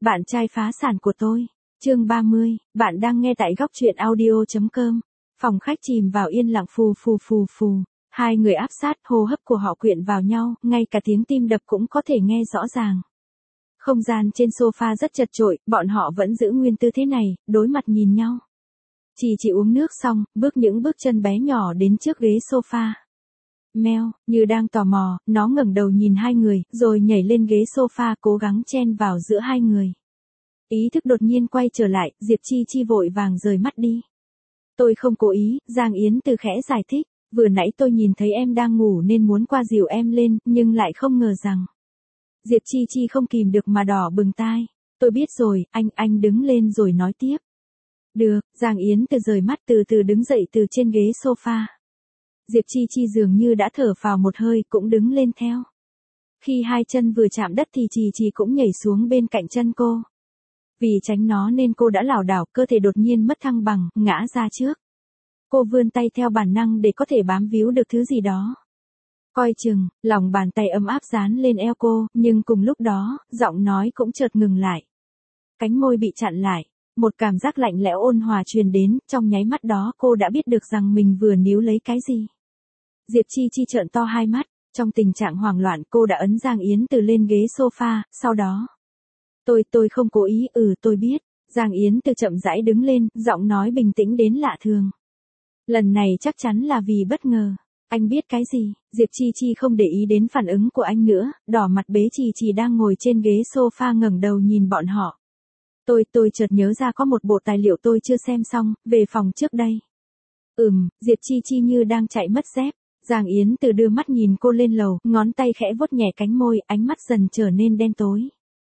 Bạn trai phá sản của tôi. Chương 30, bạn đang nghe tại góc truyện audio.com. Phòng khách chìm vào yên lặng phù phù phù phù. Hai người áp sát, hô hấp của họ quyện vào nhau, ngay cả tiếng tim đập cũng có thể nghe rõ ràng. Không gian trên sofa rất chật chội, bọn họ vẫn giữ nguyên tư thế này, đối mặt nhìn nhau. Chỉ uống nước xong, bước những bước chân bé nhỏ đến trước ghế sofa. Meo, như đang tò mò, nó ngẩng đầu nhìn hai người, rồi nhảy lên ghế sofa cố gắng chen vào giữa hai người. Ý thức đột nhiên quay trở lại, Diệp Chi vội vàng rời mắt đi. Tôi không cố ý, Giang Yến Từ khẽ giải thích, vừa nãy tôi nhìn thấy em đang ngủ nên muốn qua dìu em lên, nhưng lại không ngờ rằng. Diệp Chi không kìm được mà đỏ bừng tai. Tôi biết rồi, anh đứng lên rồi nói tiếp. Được, Giang Yến Từ rời mắt từ từ đứng dậy từ trên ghế sofa. Diệp Chi dường như đã thở phào một hơi cũng đứng lên theo. Khi hai chân vừa chạm đất thì Chi cũng nhảy xuống bên cạnh chân cô. Vì tránh nó nên cô đã lảo đảo, cơ thể đột nhiên mất thăng bằng, ngã ra trước. Cô vươn tay theo bản năng để có thể bám víu được thứ gì đó. Coi chừng, lòng bàn tay ấm áp dán lên eo cô, nhưng cùng lúc đó, giọng nói cũng chợt ngừng lại. Cánh môi bị chặn lại. Một cảm giác lạnh lẽo ôn hòa truyền đến, trong nháy mắt đó cô đã biết được rằng mình vừa níu lấy cái gì. Diệp Chi trợn to hai mắt, trong tình trạng hoảng loạn cô đã ấn Giang Yến Từ lên ghế sofa, sau đó. Tôi không cố ý, tôi biết. Giang Yến Từ chậm rãi đứng lên, giọng nói bình tĩnh đến lạ thường. Lần này chắc chắn là vì bất ngờ. Anh biết cái gì? Diệp Chi không để ý đến phản ứng của anh nữa, đỏ mặt bế Chi đang ngồi trên ghế sofa ngẩng đầu nhìn bọn họ. Tôi chợt nhớ ra có một bộ tài liệu tôi chưa xem xong, về phòng trước đây. Diệp Chi như đang chạy mất dép. Giang Yến Từ đưa mắt nhìn cô lên lầu, ngón tay khẽ vuốt nhẹ cánh môi, ánh mắt dần trở nên đen tối.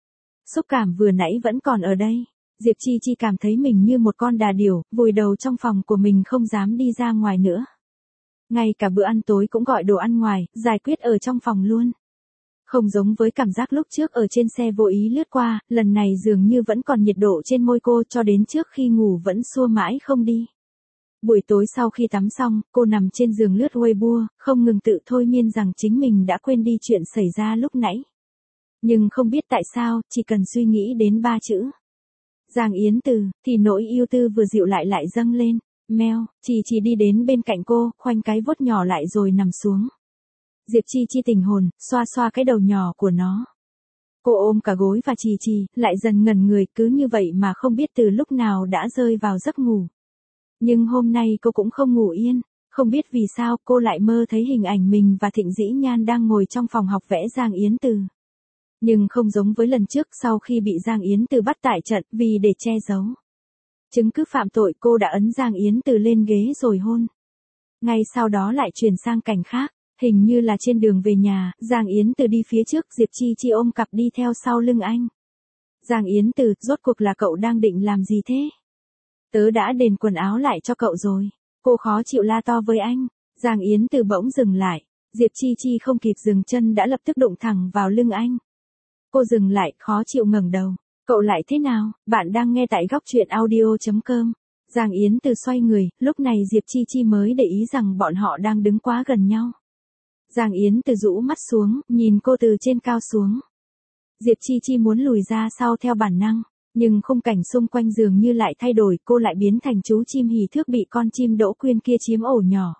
Xúc cảm vừa nãy vẫn còn ở đây. Diệp Chi cảm thấy mình như một con đà điểu, vùi đầu trong phòng của mình không dám đi ra ngoài nữa. Ngay cả bữa ăn tối cũng gọi đồ ăn ngoài, giải quyết ở trong phòng luôn. Không giống với cảm giác lúc trước ở trên xe vô ý lướt qua, lần này dường như vẫn còn nhiệt độ trên môi cô cho đến trước khi ngủ vẫn xua mãi không đi. Buổi tối sau khi tắm xong, cô nằm trên giường lướt Weibo, không ngừng tự thôi miên rằng chính mình đã quên đi chuyện xảy ra lúc nãy. Nhưng không biết tại sao, chỉ cần suy nghĩ đến 3 chữ. Giang Yến Từ, thì nỗi yêu tư vừa dịu lại dâng lên. Meo, chỉ đi đến bên cạnh cô, khoanh cái vuốt nhỏ lại rồi nằm xuống. Diệp Chi tình hồn, xoa cái đầu nhỏ của nó. Cô ôm cả gối và Chi, lại dần ngẩn người, cứ như vậy mà không biết từ lúc nào đã rơi vào giấc ngủ. Nhưng hôm nay cô cũng không ngủ yên, không biết vì sao cô lại mơ thấy hình ảnh mình và Thịnh Dĩ Nhan đang ngồi trong phòng học vẽ Giang Yến Từ. Nhưng không giống với lần trước, sau khi bị Giang Yến Từ bắt tại trận, vì để che giấu chứng cứ phạm tội, cô đã ấn Giang Yến Từ lên ghế rồi hôn. Ngay sau đó lại chuyển sang cảnh khác, hình như là trên đường về nhà, Giang Yến Từ đi phía trước, Diệp Chi ôm cặp đi theo sau lưng anh. Giang Yến Từ, rốt cuộc là cậu đang định làm gì thế? Tớ đã đền quần áo lại cho cậu rồi. Cô khó chịu la to với anh. Giang Yến Từ bỗng dừng lại. Diệp Chi không kịp dừng chân đã lập tức đụng thẳng vào lưng anh. Cô dừng lại, khó chịu ngẩng đầu. Cậu lại thế nào? Bạn đang nghe tại góc truyện audio.com. Giang Yến Từ xoay người, lúc này Diệp Chi mới để ý rằng bọn họ đang đứng quá gần nhau. Giang Yến Từ rũ mắt xuống, nhìn cô từ trên cao xuống. Diệp Chi muốn lùi ra sau theo bản năng. Nhưng khung cảnh xung quanh dường như lại thay đổi, cô lại biến thành chú chim hỉ thước bị con chim Đỗ Quyên kia chiếm ổ nhỏ.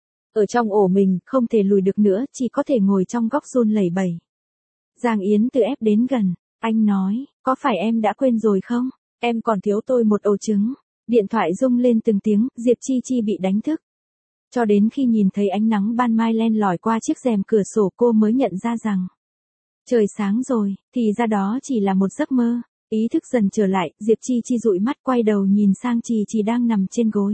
Ở trong ổ mình, không thể lùi được nữa, chỉ có thể ngồi trong góc run lẩy bẩy. Giang Yến Từ ép đến gần, anh nói, có phải em đã quên rồi không? Em còn thiếu tôi một ổ trứng. Điện thoại rung lên từng tiếng, Diệp Chi bị đánh thức. Cho đến khi nhìn thấy ánh nắng ban mai len lỏi qua chiếc rèm cửa sổ cô mới nhận ra rằng trời sáng rồi, thì ra đó chỉ là một giấc mơ. Ý thức dần trở lại, Diệp Chi dụi mắt quay đầu nhìn sang Chi đang nằm trên gối.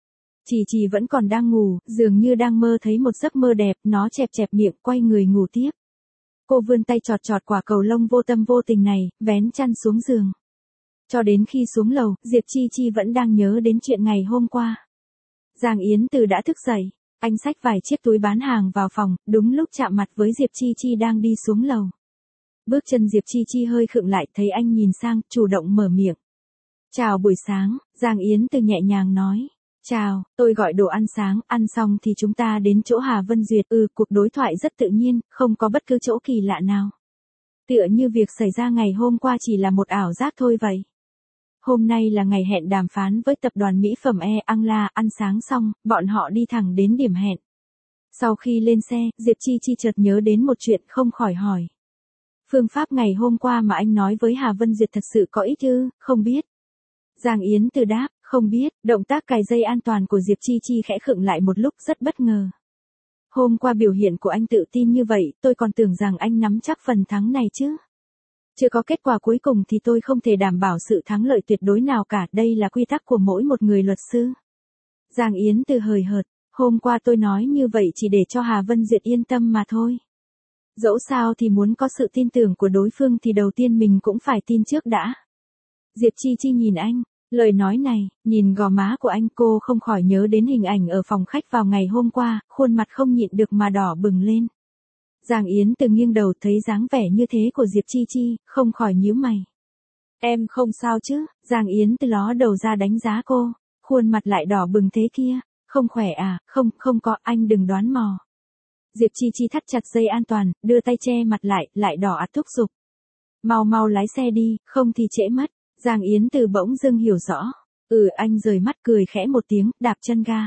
Chi vẫn còn đang ngủ, dường như đang mơ thấy một giấc mơ đẹp, nó chẹp miệng, quay người ngủ tiếp. Cô vươn tay chọt quả cầu lông vô tâm vô tình này, vén chăn xuống giường. Cho đến khi xuống lầu, Diệp Chi vẫn đang nhớ đến chuyện ngày hôm qua. Giang Yến Từ đã thức dậy, anh xách vài chiếc túi bán hàng vào phòng, đúng lúc chạm mặt với Diệp Chi đang đi xuống lầu. Bước chân Diệp Chi hơi khựng lại, thấy anh nhìn sang, chủ động mở miệng. Chào buổi sáng, Giang Yến Từ nhẹ nhàng nói. Chào, tôi gọi đồ ăn sáng, ăn xong thì chúng ta đến chỗ Hà Vân Duyệt. Cuộc đối thoại rất tự nhiên, không có bất cứ chỗ kỳ lạ nào. Tựa như việc xảy ra ngày hôm qua chỉ là một ảo giác thôi vậy. Hôm nay là ngày hẹn đàm phán với tập đoàn mỹ phẩm Angla, ăn sáng xong, bọn họ đi thẳng đến điểm hẹn. Sau khi lên xe, Diệp Chi Chi chợt nhớ đến một chuyện không khỏi hỏi. Phương pháp ngày hôm qua mà anh nói với Hà Vân Duyệt thật sự có ích ư, không biết. Giang Yến Từ đáp, không biết, động tác cài dây an toàn của Diệp Chi Chi khẽ khựng lại một lúc rất bất ngờ. Hôm qua biểu hiện của anh tự tin như vậy, tôi còn tưởng rằng anh nắm chắc phần thắng này chứ. Chưa có kết quả cuối cùng thì tôi không thể đảm bảo sự thắng lợi tuyệt đối nào cả, đây là quy tắc của mỗi một người luật sư. Giang Yến Từ hời hợt, hôm qua tôi nói như vậy chỉ để cho Hà Vân Duyệt yên tâm mà thôi. Dẫu sao thì muốn có sự tin tưởng của đối phương thì đầu tiên mình cũng phải tin trước đã. Diệp Chi Chi nhìn anh, lời nói này, nhìn gò má của anh cô không khỏi nhớ đến hình ảnh ở phòng khách vào ngày hôm qua, khuôn mặt không nhịn được mà đỏ bừng lên. Giang Yến Từ nghiêng đầu thấy dáng vẻ như thế của Diệp Chi Chi, không khỏi nhíu mày. Em không sao chứ, Giang Yến Từ ló đầu ra đánh giá cô, khuôn mặt lại đỏ bừng thế kia, không khỏe à, không có, anh đừng đoán mò. Diệp Chi Chi thắt chặt dây an toàn, đưa tay che mặt lại đỏ ạt thúc giục. Mau lái xe đi, không thì trễ mất. Giang Yến Từ bỗng dưng hiểu rõ. Anh rời mắt cười khẽ một tiếng, đạp chân ga.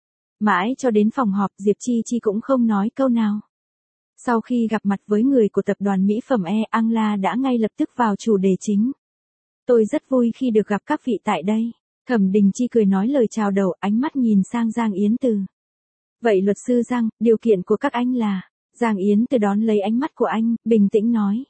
Mãi cho đến phòng họp, Diệp Chi Chi cũng không nói câu nào. Sau khi gặp mặt với người của tập đoàn mỹ phẩm Angla đã ngay lập tức vào chủ đề chính. Tôi rất vui khi được gặp các vị tại đây. Thẩm Đình Chi cười nói lời chào đầu, ánh mắt nhìn sang Giang Yến Từ. Vậy luật sư Giang, điều kiện của các anh là... Giang Yến Từ đón lấy ánh mắt của anh, bình tĩnh nói.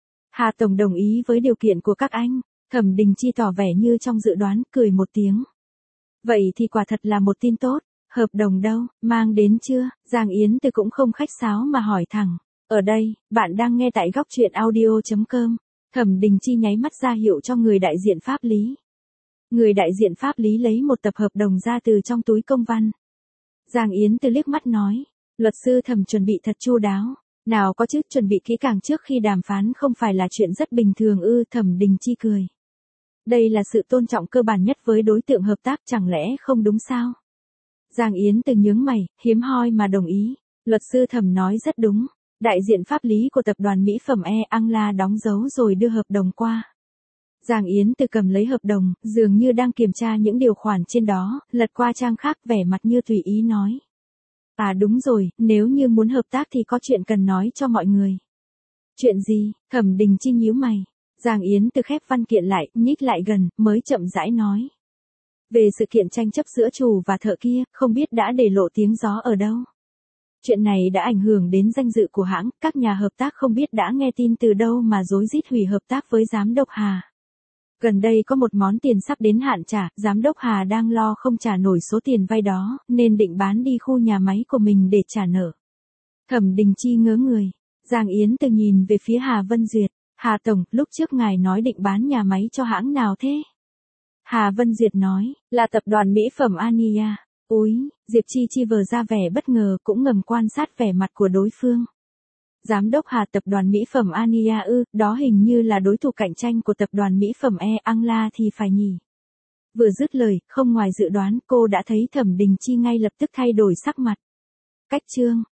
Hà Tổng đồng ý với điều kiện của các anh. Thẩm Đình Chi tỏ vẻ như trong dự đoán, cười một tiếng. Vậy thì quả thật là một tin tốt. Hợp đồng đâu, mang đến chưa? Giang Yến Từ cũng không khách sáo mà hỏi thẳng. Ở đây, bạn đang nghe tại góc truyện audio.com. Thẩm Đình Chi nháy mắt ra hiệu cho người đại diện pháp lý. Người đại diện pháp lý lấy một tập hợp đồng ra từ trong túi công văn. Giang Yến Từ liếc mắt nói. Luật sư Thẩm chuẩn bị thật chu đáo. Nào có chứ, chuẩn bị kỹ càng trước khi đàm phán không phải là chuyện rất bình thường ư? Thẩm Đình Chi cười. Đây là sự tôn trọng cơ bản nhất với đối tượng hợp tác, chẳng lẽ không đúng sao? Giang Yến Từ nhướng mày, hiếm hoi mà đồng ý. Luật sư Thẩm nói rất đúng. Đại diện pháp lý của tập đoàn mỹ phẩm Angla đóng dấu rồi đưa hợp đồng qua. Giang Yến Từ cầm lấy hợp đồng, dường như đang kiểm tra những điều khoản trên đó, lật qua trang khác vẻ mặt như tùy ý nói. À đúng rồi, nếu như muốn hợp tác thì có chuyện cần nói cho mọi người. Chuyện gì? Thẩm Đình Chi nhíu mày. Giang Yến Từ khép văn kiện lại, nhích lại gần, mới chậm rãi nói. Về sự kiện tranh chấp giữa chủ và thợ kia, không biết đã để lộ tiếng gió ở đâu. Chuyện này đã ảnh hưởng đến danh dự của hãng, các nhà hợp tác không biết đã nghe tin từ đâu mà rối rít hủy hợp tác với giám đốc Hà. Gần đây có một món tiền sắp đến hạn trả, giám đốc Hà đang lo không trả nổi số tiền vay đó, nên định bán đi khu nhà máy của mình để trả nợ. Thẩm Đình Chi ngớ người. Giang Yến Từ nhìn về phía Hà Vân Duyệt. Hà Tổng, lúc trước ngài nói định bán nhà máy cho hãng nào thế? Hà Vân Duyệt nói, là tập đoàn mỹ phẩm Ania. Úi, Diệp Chi Chi vờ ra vẻ bất ngờ, cũng ngầm quan sát vẻ mặt của đối phương. Giám đốc Hà, tập đoàn mỹ phẩm Ania ư, đó hình như là đối thủ cạnh tranh của tập đoàn mỹ phẩm Angla thì phải nhỉ. Vừa dứt lời, không ngoài dự đoán, cô đã thấy Thẩm Đình Chi ngay lập tức thay đổi sắc mặt. Cách chương.